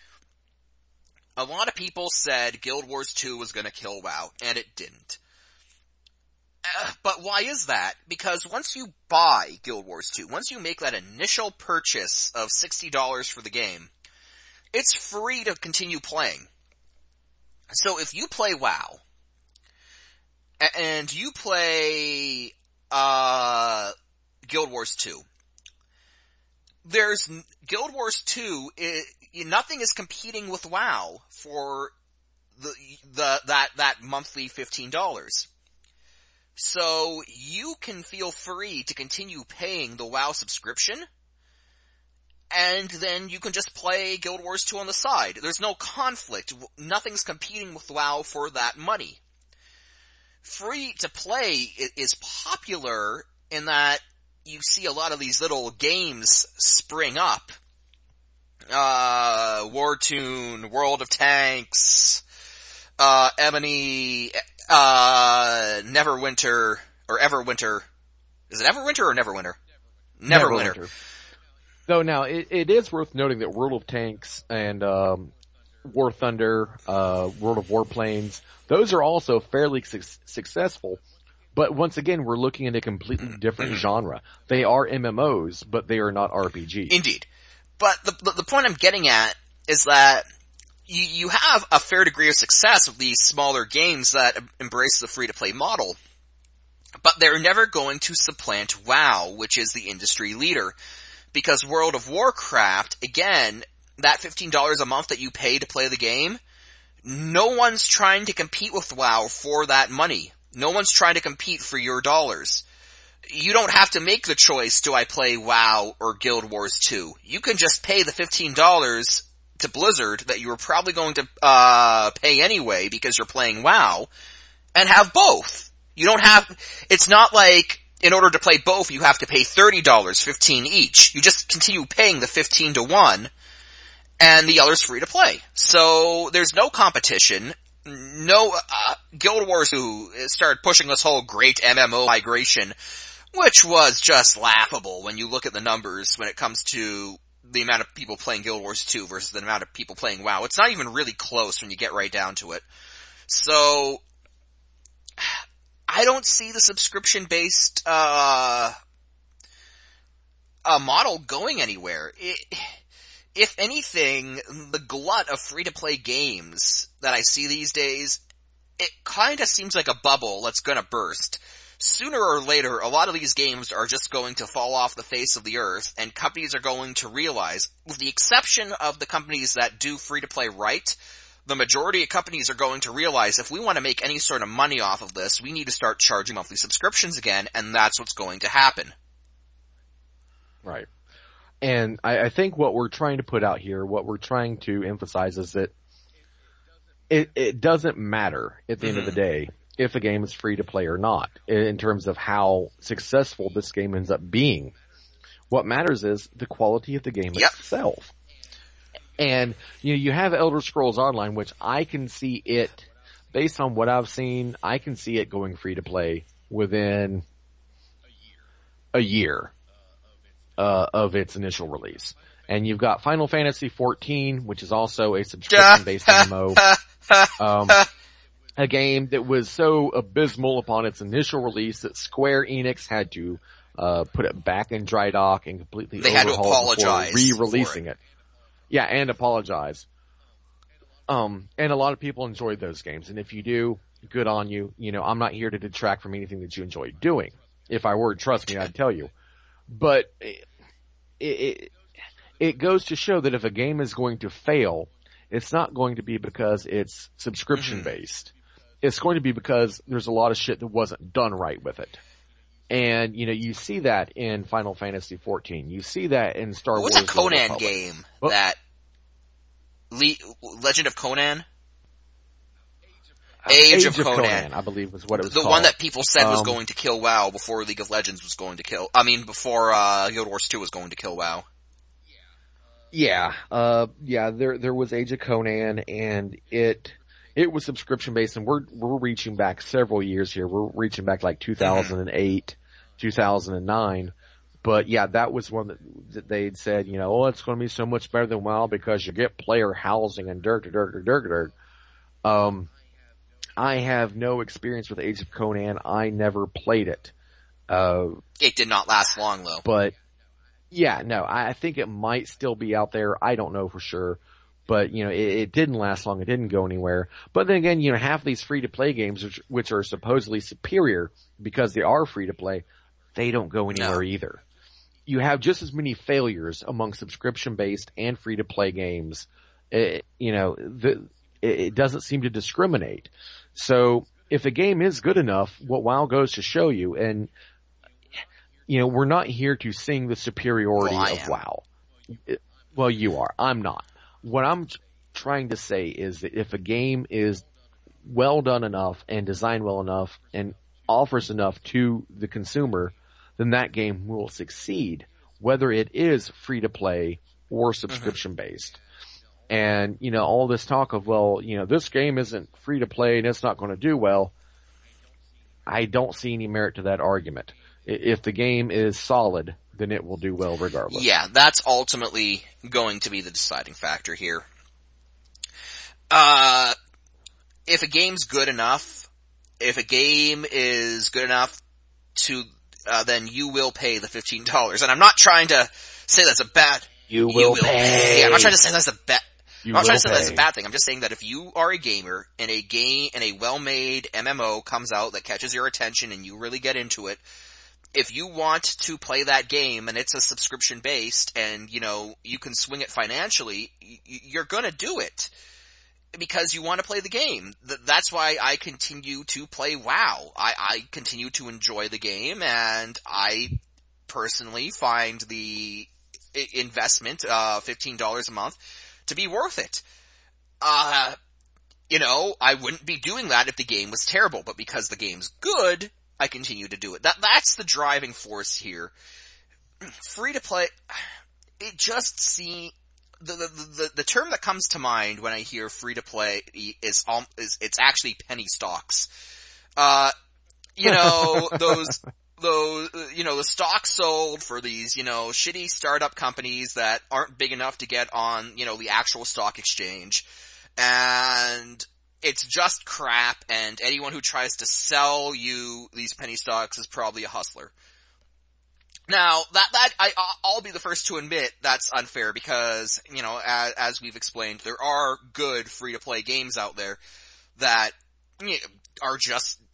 A lot of people said Guild Wars two was gonna kill WoW, and it didn't. Uh, but why is that? Because once you buy Guild Wars two, once you make that initial purchase of sixty dollars for the game, it's free to continue playing. So if you play WoW, and you play, uh, Guild Wars two, there's, Guild Wars two, it, nothing is competing with WoW for the, the, that, that monthly fifteen dollars. So you can feel free to continue paying the WoW subscription, and then you can just play Guild Wars two on the side. There's no conflict. Nothing's competing with WoW for that money. Free to play is popular in that you see a lot of these little games spring up. Uh, Wartune, World of Tanks, uh, Ebony, uh, Neverwinter, or Everwinter. Is it Everwinter or Neverwinter? Neverwinter. Neverwinter. Though now, it, it is worth noting that World of Tanks and, um, War Thunder, uh, World of Warplanes, those are also fairly su- successful. But once again, we're looking at a completely different genre. They are M M Os, but they are not R P Gs. Indeed. But the, the, the point I'm getting at is that you, you have a fair degree of success with these smaller games that embrace the free-to-play model. But they're never going to supplant WoW, which is the industry leader. Because World of Warcraft, again, that fifteen dollars a month that you pay to play the game, no one's trying to compete with WoW for that money. No one's trying to compete for your dollars. You don't have to make the choice, do I play WoW or Guild Wars two? You can just pay the fifteen dollars to Blizzard that you were probably going to, uh, pay anyway because you're playing WoW, and have both. You don't have, it's not like, in order to play both, you have to pay thirty dollars, fifteen each. You just continue paying the fifteen to one, and the other's free to play. So, there's no competition. No, uh, Guild Wars two started pushing this whole great M M O migration, which was just laughable when you look at the numbers when it comes to the amount of people playing Guild Wars two versus the amount of people playing WoW. It's not even really close when you get right down to it. So, I don't see the subscription-based, uh, uh, model going anywhere. It, if anything, the glut of free-to-play games that I see these days, it kinda seems like a bubble that's gonna burst. sooner or later, a lot of these games are just going to fall off the face of the earth, and companies are going to realize, with the exception of the companies that do free-to-play right, the majority of companies are going to realize if we want to make any sort of money off of this, we need to start charging monthly subscriptions again, and that's what's going to happen. Right. And I, I think what we're trying to put out here, what we're trying to emphasize is that it, it doesn't matter at the mm-hmm. end of the day if a game is free to play or not, in terms of how successful this game ends up being. What matters is the quality of the game yep. itself. And, you know, you have Elder Scrolls Online, which I can see it, based on what I've seen, I can see it going free to play within a year, uh, of its initial release. And you've got Final Fantasy fourteen, which is also a subscription-based M M O. Um, a game that was so abysmal upon its initial release that Square Enix had to, uh, put it back in dry dock and completely they had to overhaul apologize it before re-releasing it. it. Yeah, and apologize. Um, and a lot of people enjoyed those games. And if you do, good on you. You know, I'm not here to detract from anything that you enjoy doing. If I were, trust me, I'd tell you. But it, it, it goes to show that if a game is going to fail, it's not going to be because it's subscription based. Mm-hmm. It's going to be because there's a lot of shit that wasn't done right with it. And, you know, you see that in Final Fantasy fourteen. You see that in Star what Wars. What's a Conan game well, that... Le- Legend of Conan? Age, Age of, of Conan. Conan, I believe was what it was the called. The one that people said was um, going to kill WoW before League of Legends was going to kill... I mean, before, uh, Guild Wars two was going to kill WoW. Yeah, uh, yeah, there, there was Age of Conan, and it... It was subscription based, and we're we're reaching back several years here. We're reaching back like two thousand eight, two thousand nine. But yeah, that was one that, that they'd said, you know, oh, it's going to be so much better than WoW because you get player housing and dirt, dirt, dirt, dirt, dirt. Um, I have no experience with Age of Conan. I never played it. Uh, it did not last long though. But yeah, no, I think it might still be out there. I don't know for sure. But, you know, it, it didn't last long. It didn't go anywhere. But then again, you know, half these free-to-play games, which, which are supposedly superior because they are free-to-play, they don't go anywhere no. either. You have just as many failures among subscription-based and free-to-play games. It, you know, the, it, it doesn't seem to discriminate. So, if a game is good enough, what WoW goes to show you, and, you know, we're not here to sing the superiority well, of am. WoW. It, well, you are. I'm not. What I'm trying to say is that if a game is well done enough and designed well enough and offers enough to the consumer, then that game will succeed, whether it is free to play or subscription based. Mm-hmm. And, you know, all this talk of, well, you know, this game isn't free to play and it's not going to do well. I don't see any merit to that argument. If the game is solid, then it will do well regardless. Yeah, that's ultimately going to be the deciding factor here. Uh, if a game's good enough, if a game is good enough to, uh, then you will pay the fifteen dollars. And I'm not trying to say that's a bad... You will, you will pay. pay. I'm not trying to say that's a bad... You I'm not trying to say pay. that's a bad thing. I'm just saying that if you are a gamer and a game and a well-made M M O comes out that catches your attention and you really get into it, if you want to play that game and it's a subscription based and, you know, you can swing it financially, you're gonna do it. Because you want to play the game. That's why I continue to play WoW. I, I continue to enjoy the game and I personally find the investment, uh, fifteen dollars a month to be worth it. Uh, you know, I wouldn't be doing that if the game was terrible, but because the game's good, I continue to do it. That, that's the driving force here. Free to play, it just seems, the, the, the, the term that comes to mind when I hear free to play is, um, is, it's actually penny stocks. Uh, you know, those, those, you know, the stocks sold for these, you know, shitty startup companies that aren't big enough to get on, you know, the actual stock exchange. And it's just crap, and anyone who tries to sell you these penny stocks is probably a hustler. Now, that, that, I, I'll be the first to admit that's unfair because, you know, as, as we've explained, there are good free-to-play games out there that, you know, are just,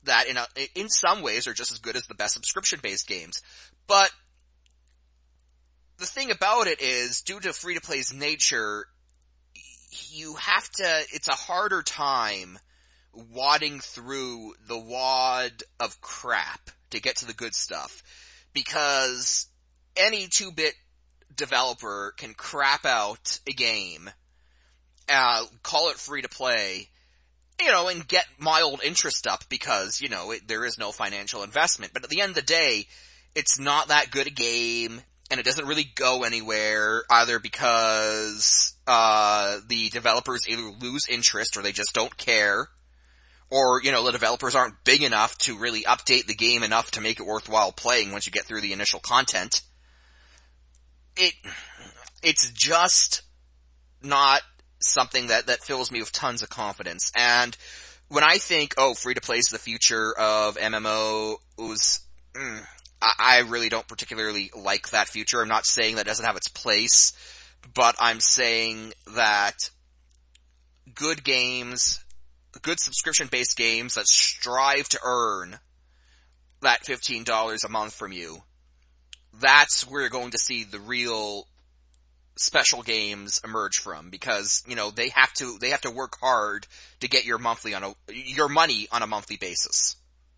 that in a, in some ways are just as good as the best subscription-based games. But the thing about it is, due to free-to-play's nature, you have to, it's a harder time wadding through the wad of crap to get to the good stuff. Because any two-bit developer can crap out a game, uh, call it free-to-play, you know, and get mild interest up because, you know, it, there is no financial investment. But at the end of the day, it's not that good a game, and it doesn't really go anywhere, either because, uh, the developers either lose interest or they just don't care, or, you know, the developers aren't big enough to really update the game enough to make it worthwhile playing once you get through the initial content. It, it's just not something that, that fills me with tons of confidence. And when I think, oh, free-to-play is the future of M M Os, mm, I, I really don't particularly like that future. I'm not saying that doesn't have its place, but I'm saying that good games, good subscription-based games that strive to earn that fifteen dollars a month from you, that's where you're going to see the real special games emerge from, because, you know, they have to, they have to work hard to get your monthly on a, your money on a monthly basis.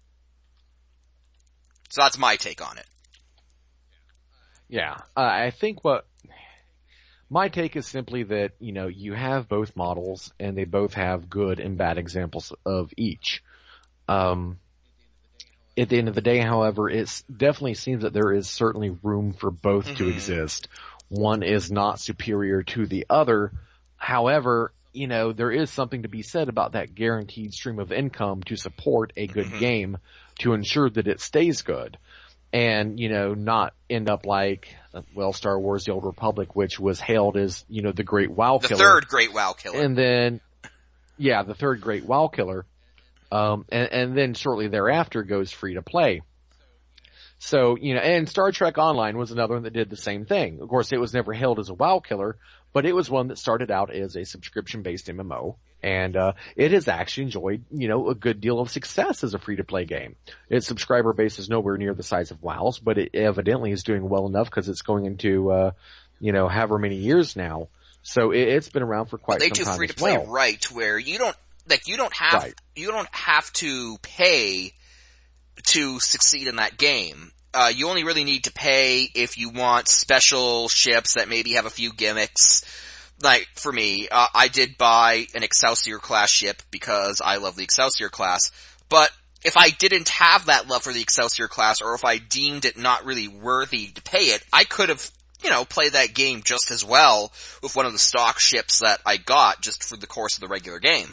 So that's my take on it. Yeah, uh, I think what, my take is simply that, you know, you have both models and they both have good and bad examples of each. Um, at the end of the day, however, it definitely seems that there is certainly room for both mm-hmm. to exist. One is not superior to the other. However, you know, there is something to be said about that guaranteed stream of income to support a good mm-hmm. game to ensure that it stays good. And, you know, not end up like, well, Star Wars The Old Republic, which was hailed as, you know, the great WoW the killer. The third great WoW killer. And then, yeah, the third great WoW killer. Um, and, and then shortly thereafter goes free to play. So, you know, and Star Trek Online was another one that did the same thing. Of course, it was never hailed as a WoW killer, but it was one that started out as a subscription-based M M O. And, uh, it has actually enjoyed, you know, a good deal of success as a free-to-play game. Its subscriber base is nowhere near the size of WoW's, but it evidently is doing well enough because it's going into, uh, you know, however many years now. So it, it's been around for quite well, some time as well. They do free-to-play right, where you don't, like, you don't have, right. you don't have to pay to succeed in that game. Uh, you only really need to pay if you want special ships that maybe have a few gimmicks. Like, for me, uh, I did buy an Excelsior class ship because I love the Excelsior class, but if I didn't have that love for the Excelsior class, or if I deemed it not really worthy to pay it, I could have, you know, played that game just as well with one of the stock ships that I got just for the course of the regular game.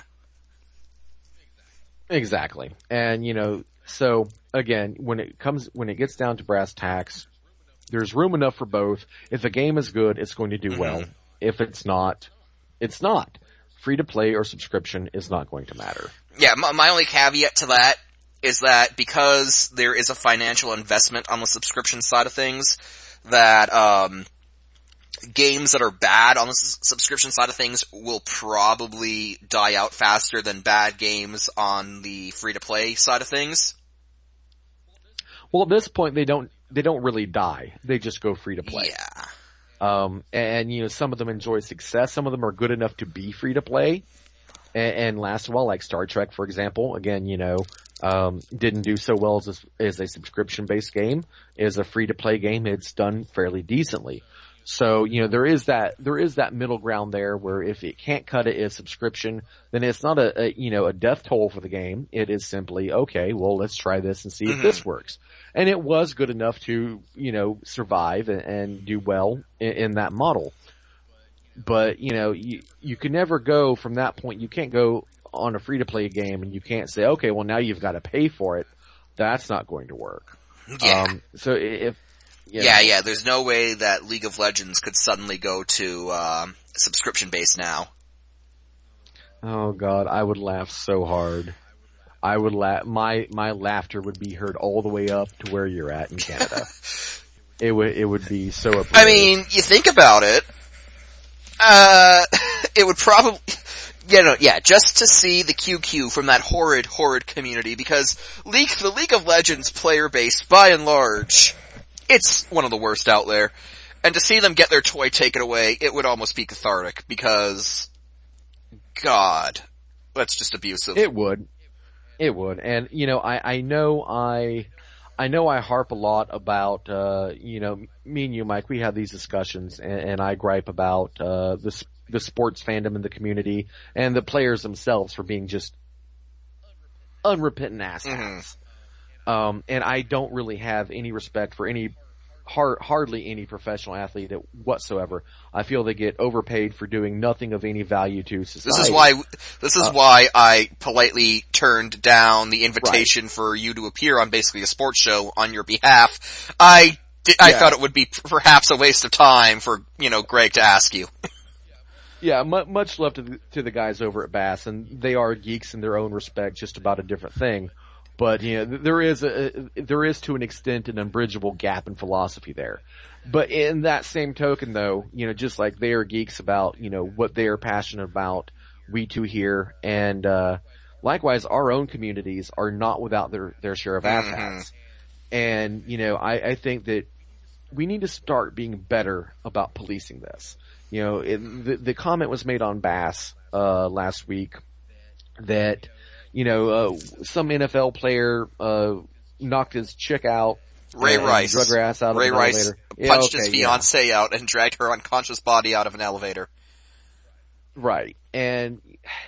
Exactly. And, you know, so, again, when it comes, when it gets down to brass tacks, there's room enough for both. If the game is good, it's going to do mm-hmm. well. If it's not, it's not. Free to play or subscription is not going to matter. Yeah, my, my only caveat to that is that because there is a financial investment on the subscription side of things, that, um, games that are bad on the s- subscription side of things will probably die out faster than bad games on the free-to-play side of things. Well, at this point, they don't, they don't really die. They just go free-to-play. Yeah. Um, and, you know, some of them enjoy success. Some of them are good enough to be free-to-play and, and last a while, like Star Trek, for example. Again, you know, um, didn't do so well as a, as a subscription-based game. As a free-to-play game, it's done fairly decently. So, you know, there is that, there is that middle ground there where if it can't cut it as subscription, then it's not a, a, you know, a death toll for the game. It is simply, okay, well, let's try this and see mm-hmm. if this works. And it was good enough to, you know, survive and, and do well in, in that model. But, you know, you, you can never go from that point. You can't go on a free-to-play game and you can't say, okay, well, now you've got to pay for it. That's not going to work. Yeah. Um, so if, You know. Yeah, yeah, there's no way that League of Legends could suddenly go to, um, subscription base now. Oh god, I would laugh so hard. I would laugh, my, my laughter would be heard all the way up to where you're at in Canada. it would, it would be so appropriate. I mean, you think about it, uh, it would probably, Yeah, no, yeah, just to see the Q Q from that horrid, horrid community, because League, the League of Legends player base, by and large, it's one of the worst out there. And to see them get their toy taken away, it would almost be cathartic, because, God, that's just abusive. It would. It would. And, you know, I, I know I, I know I harp a lot about, uh, you know, me and you, Mike, we have these discussions, and, and I gripe about, uh, the, the sports fandom in the community, and the players themselves for being just unrepentant assholes. Mm-hmm. Um, and I don't really have any respect for any Hard, hardly any professional athlete whatsoever. I feel they get overpaid for doing nothing of any value to society. This is why, this is uh, why I politely turned down the invitation right. for you to appear on basically a sports show on your behalf. I did, I yeah. thought it would be perhaps a waste of time for, you know, Greg to ask you. Yeah, much love to the, to the guys over at Bass, and they are geeks in their own respect, just about a different thing. But, you know, there is a, there is to an extent an unbridgeable gap in philosophy there. But in that same token though, you know, just like they are geeks about, you know, what they are passionate about, we too here, and, uh, likewise our own communities are not without their, their share of asshats. Mm-hmm. And, you know, I, I think that we need to start being better about policing this. You know, it, the, the comment was made on Bass, uh, last week that, you know, uh, some N F L player, uh, knocked his chick out. Ray Rice. Drug her ass out Ray of an Rice elevator. punched yeah, okay, his fiancée yeah. out and dragged her unconscious body out of an elevator. Right. And,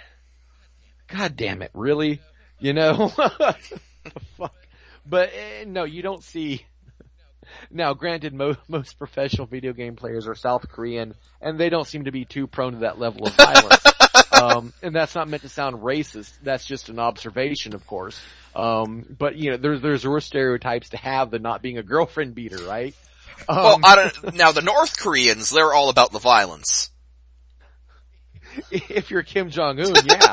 God damn it, really? You know? Fuck. But, uh, no, you don't see, now granted mo- most professional video game players are South Korean, and they don't seem to be too prone to that level of violence. Um, and that's not meant to sound racist. That's just an observation, of course. Um, but you know, there's, there's worse stereotypes to have than not being a girlfriend beater, right? Um, well, I don't, now the North Koreans, they're all about the violence. If you're Kim Jong-un, yeah.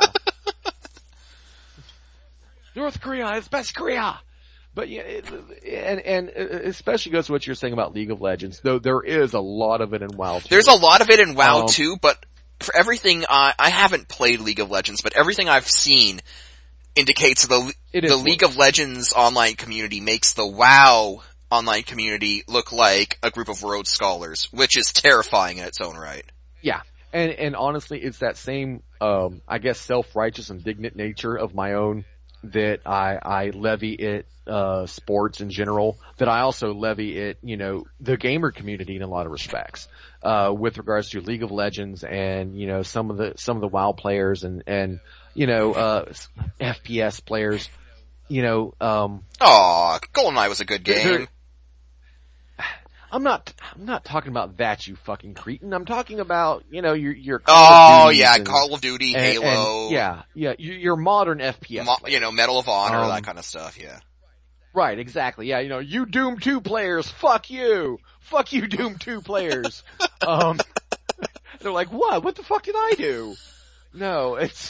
North Korea is best Korea! But yeah, it, and, and especially goes to what you're saying about League of Legends, though there is a lot of it in WoW too. There's a lot of it in WoW um, too, but for everything, I, I haven't played League of Legends, but everything I've seen indicates the, the League of Legends online community makes the WoW online community look like a group of Rhodes Scholars, which is terrifying in its own right. Yeah. And, and honestly, it's that same, um, I guess self-righteous, indignant nature of my own that I, I levy at, uh, sports in general, that I also levy at, you know, the gamer community in a lot of respects, uh, with regards to League of Legends and, you know, some of the, some of the WoW players and, and, you know, uh, F P S players, you know, um. Aw, GoldenEye was a good game. I'm not, I'm not talking about that, you fucking cretin. I'm talking about, you know, your, your Call Oh, of yeah, and, Call of Duty, and, Halo. And, yeah, yeah, your, your modern F P S. Mo- you know, Medal of Honor, um, that kind of stuff, yeah. Right, exactly. Yeah, you know, you Doom two players, fuck you! Fuck you, Doom two players! um, they're like, what? What the fuck did I do? No, it's,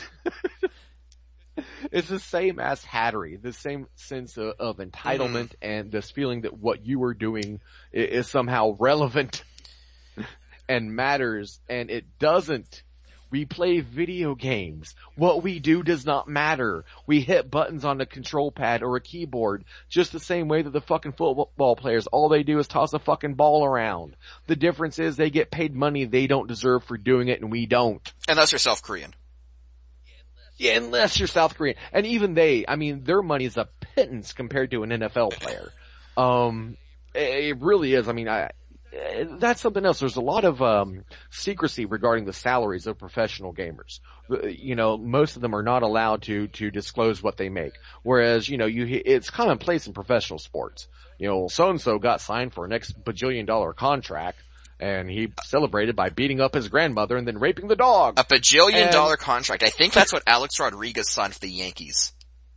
it's the same ass hattery, the same sense of, of entitlement mm-hmm. and this feeling that what you are doing is, is somehow relevant and matters, and it doesn't. We play video games. What we do does not matter. We hit buttons on a control pad or a keyboard just the same way that the fucking football players, all they do is toss a fucking ball around. The difference is they get paid money they don't deserve for doing it and we don't. Unless you're South Korean. Yeah, unless you're South Korean. And even they, I mean, their money is a pittance compared to an N F L player. Um, it really is. I mean, I, that's something else. There's a lot of, um, secrecy regarding the salaries of professional gamers. You know, most of them are not allowed to, to disclose what they make. Whereas, you know, you, it's commonplace in professional sports. You know, so-and-so got signed for an X bajillion dollar contract, and he celebrated by beating up his grandmother and then raping the dog. A bajillion and, dollar contract. I think that's what Alex Rodriguez signed for the Yankees.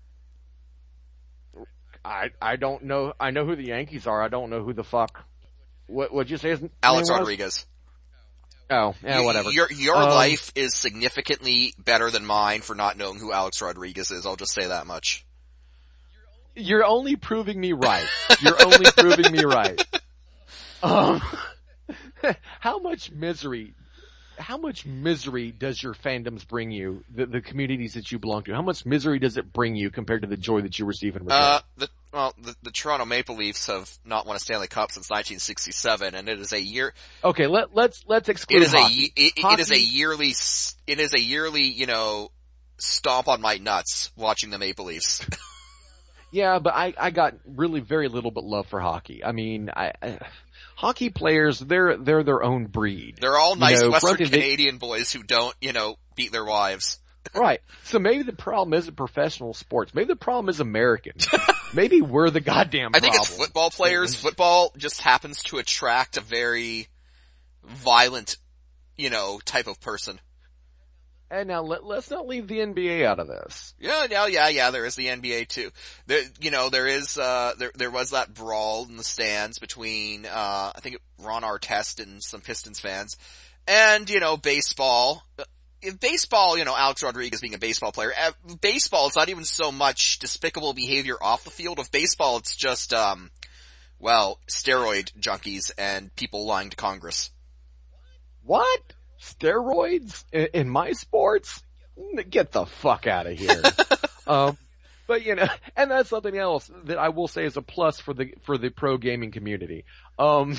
I, I don't know. I know who the Yankees are. I don't know who the fuck. What, what'd you say his Alex name Rodriguez. Was? Oh, yeah, you, whatever. Your, your um, life is significantly better than mine for not knowing who Alex Rodriguez is. I'll just say that much. You're only proving me right. You're only proving me right. Um, how much misery how much misery does your fandoms bring you, the, the communities that you belong to? How much misery does it bring you compared to the joy that you receive in return? Uh, the, well, the, the Toronto Maple Leafs have not won a Stanley Cup since nineteen sixty-seven, and it is a year. Okay, let let's let's exclude. It is hockey. a it, hockey. it is a yearly it is a yearly you know stomp on my nuts watching the Maple Leafs. Yeah, but I I got really very little but love for hockey. I mean, I. I Hockey players, they're, they're their own breed. They're all nice you know, Western granted, Canadian they, boys who don't, you know, beat their wives. Right. So maybe the problem isn't professional sports. Maybe the problem is American. Maybe we're the goddamn problem. I think it's football players. Football just happens to attract a very violent, you know, type of person. And now let, let's not leave the N B A out of this. Yeah, yeah, yeah, yeah, there is the N B A too. There, you know, there is, uh, there, there was that brawl in the stands between, uh, I think Ron Artest and some Pistons fans. And, you know, baseball. In baseball, you know, Alex Rodriguez being a baseball player, uh, baseball, it's not even so much despicable behavior off the field. Of baseball, it's just, um, well, steroid junkies and people lying to Congress. What? Steroids in, in my sports? Get the fuck out of here. um, but you know, and that's something else that I will say is a plus for the, for the pro gaming community. Um,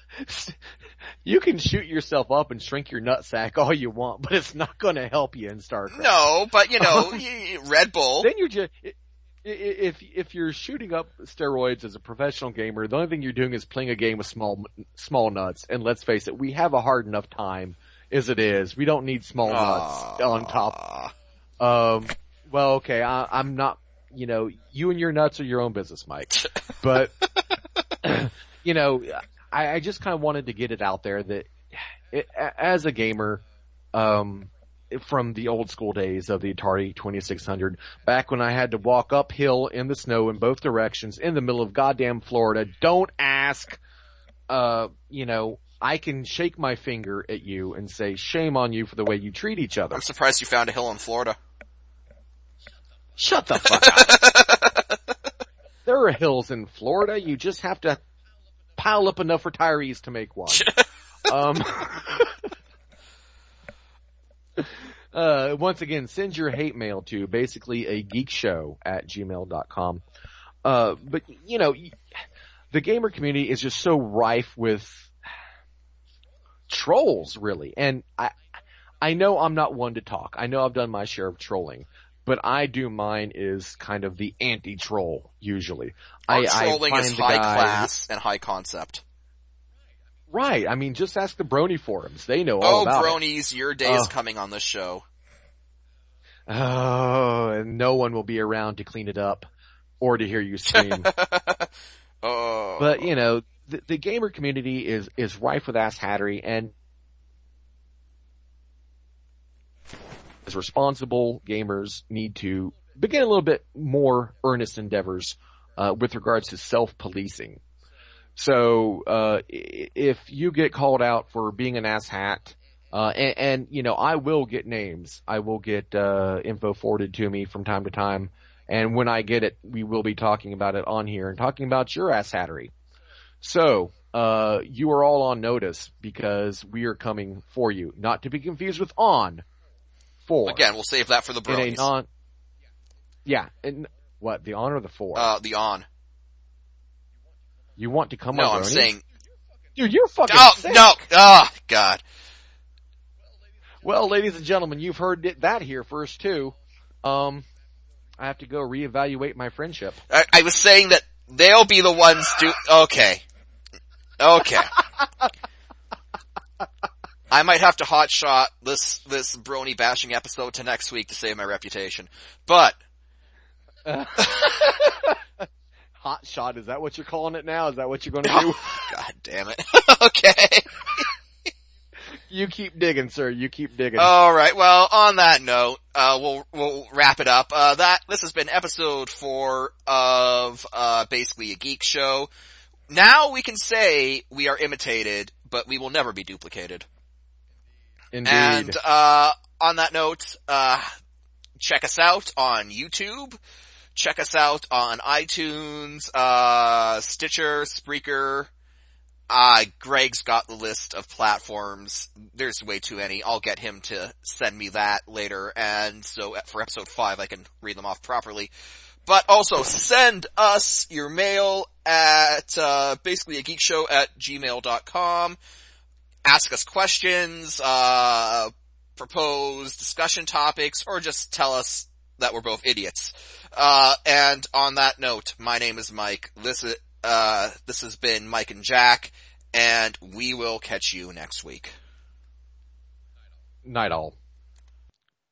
you can shoot yourself up and shrink your nutsack all you want, but it's not gonna help you in StarCraft. No, but you know, Red Bull. Then you're just, if, if you're shooting up steroids as a professional gamer, the only thing you're doing is playing a game with small, small nuts. And let's face it, we have a hard enough time as it is. We don't need small nuts uh, on top. Um, well, okay, I, I'm not, you know, you and your nuts are your own business, Mike. But, you know, I, I just kind of wanted to get it out there that it, as a gamer, um, from the old school days of the Atari twenty-six hundred, back when I had to walk uphill in the snow in both directions in the middle of goddamn Florida, don't ask, uh, you know, I can shake my finger at you and say, shame on you for the way you treat each other. I'm surprised you found a hill in Florida. Shut the fuck up. There are hills in Florida. You just have to pile up enough retirees to make one. um, uh, once again, send your hate mail to basically a geek show at gmail dot com. Uh, but, you know, the gamer community is just so rife with trolls, really. And I, I know I'm not one to talk. I know I've done my share of trolling, but I do mine is kind of the anti-troll, usually. Our I, trolling I is high class and high concept. Right. I mean, just ask the Brony forums. They know all oh, about Bronies, it. your day is uh, coming on this show. Oh, and no one will be around to clean it up or to hear you scream. oh. But, you know, the, the gamer community is, is rife with asshattery, and as responsible gamers need to begin a little bit more earnest endeavors uh, with regards to self-policing. So, uh, if you get called out for being an asshat, uh, and, and, you know, I will get names. I will get, uh, info forwarded to me from time to time. And when I get it, we will be talking about it on here and talking about your asshattery. So, uh, you are all on notice because we are coming for you. Not to be confused with on. For. Again, we'll save that for the Bronies. In a non, yeah. And what, the on or the for? Uh, the on. You want to come no, on, I'm Brony? saying... Dude, you're fucking Oh, sick. no! Oh, God. Well, ladies and gentlemen, you've heard it, that here first too. Um, I have to go reevaluate my friendship. I, I was saying that they'll be the ones to... Okay. Okay. I might have to hotshot this, this Brony bashing episode to next week to save my reputation. But... Uh, hot shot, is that what you're calling it now? Is that what you're going to do? Oh, God damn it. Okay. You keep digging, sir. You keep digging. Alright, well, on that note, uh, we'll, we'll wrap it up. Uh, that, this has been episode four of, uh, basically a geek show. Now we can say we are imitated, but we will never be duplicated. Indeed. And, uh, on that note, uh, check us out on YouTube. Check us out on iTunes, uh, Stitcher, Spreaker, Uh, Greg's got the list of platforms. There's way too many. I'll get him to send me that later, and so for episode five I can read them off properly. But also, send us your mail at, uh, basically a geek show at gmail dot com. Ask us questions, uh, propose discussion topics, or just tell us that we're both idiots. Uh, and on that note, my name is Mike. This is, uh, this has been Mike and Jack, and we will catch you next week. Night all.